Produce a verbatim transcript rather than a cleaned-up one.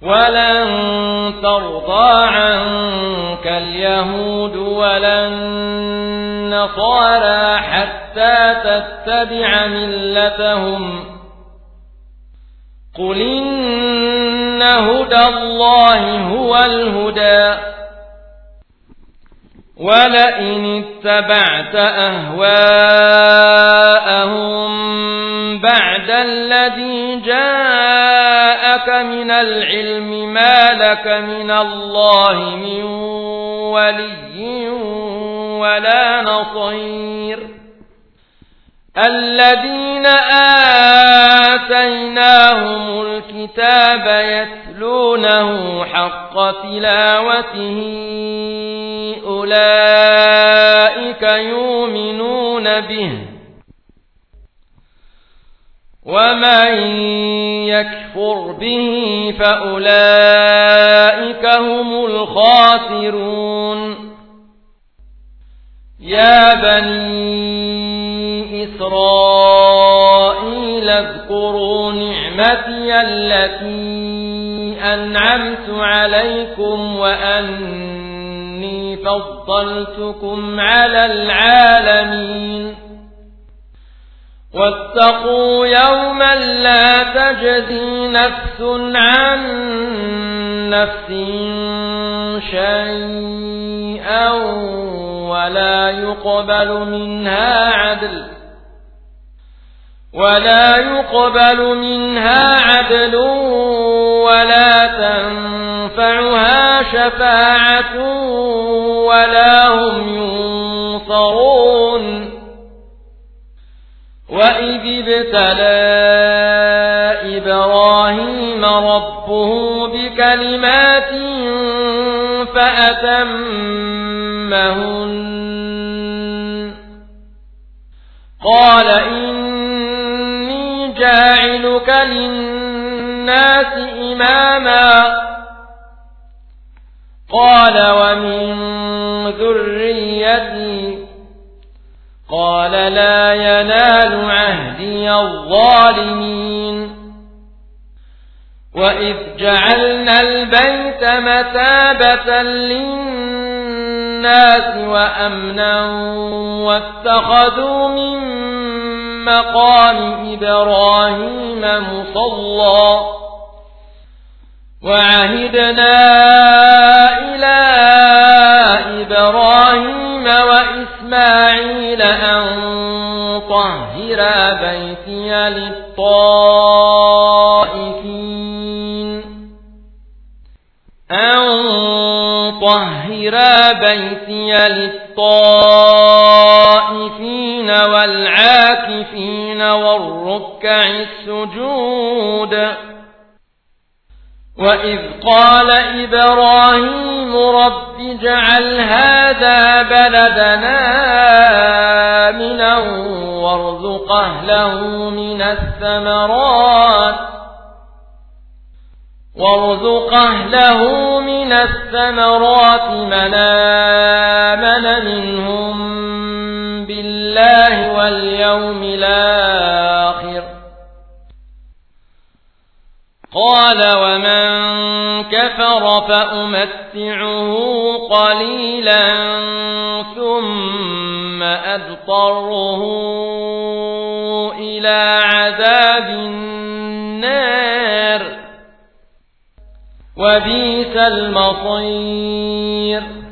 ولن ترضى عنك اليهود ولا النصارى حتى تتبع ملتهم قل إن هدى الله هو الهدى ولئن اتبعت أهواءهم بعد الذي جاءك من العلم ما لك من الله من ولي ولا نصير الذين آتيناهم الكتاب يتلونه حق تلاوته أولئك يؤمنون به ومن يكفر به فأولئك هم الخاسرون يا بني إسرائيل اذكروا نعمتي التي أنعمت عليكم وأني فضلتكم على العالمين واتقوا يوما لا تجزي نفس عن نفس شيئا ولا يقبل منها عدل ولا يقبل منها عدل ولا تنفعها شفاعة ولا هم ينصرون وإذ ابتلى إبراهيم ربه بكلمات فأتمهن قال إني جاعلك للناس إماما قال ومن ذريتي قال لا ينال عهدي الظالمين وإذ جعلنا البيت مثابة للناس وأمنا واتخذوا من مقام إبراهيم مصلى وعهدنا إلى إبراهيم وإسماعيل أن طهرا بيتي للطائفين أن طهرا بيتي للطائفين والعاكفين والركع السجود وإذ قال إبراهيم رب اجعل هذا بلدنا آمنا وارزق أهله من الثمرات وارزق أهله من الثمرات من آمن منهم بالله واليوم الآخر قال ومن كفر فأمتعه قليلا ثم أضطره إلى عذاب النار وبئس المصير